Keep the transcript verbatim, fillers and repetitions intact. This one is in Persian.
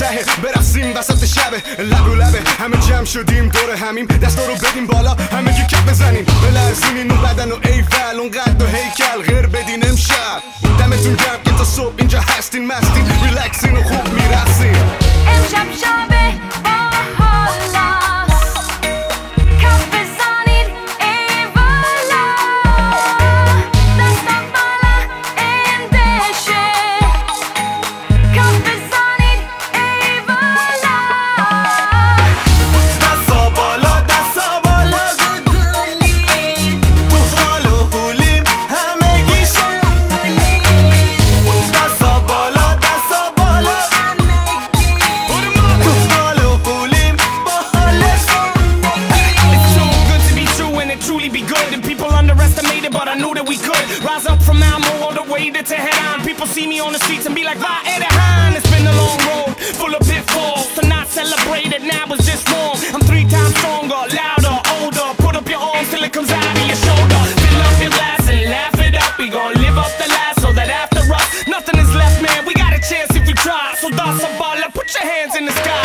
رهه برسیم وسط شبه لب و لبه همه جمع شدیم دور همیم دستا رو بدیم بالا همه که کپ بزنیم بلرزونین اون بدن و ایول اون قد و هیکل غیر بدین امشب دمتون گرم که تا صبح اینجا هستین مستین ریلکسین و خوب میرسین امشب شبه But I knew that we could rise up from Malmo all the way to Tehran. People see me on the streets and be like, "Va Erehan." It's been a long road, full of pitfalls. To not celebrate it now is just wrong. I'm three times stronger, louder, older. Put up your arms till it comes out of your shoulder. Fill up your glass and laugh it up. We gon' live up the last so that after us, nothing is left, man. We got a chance if we try. So that's a ball, put your hands in the sky.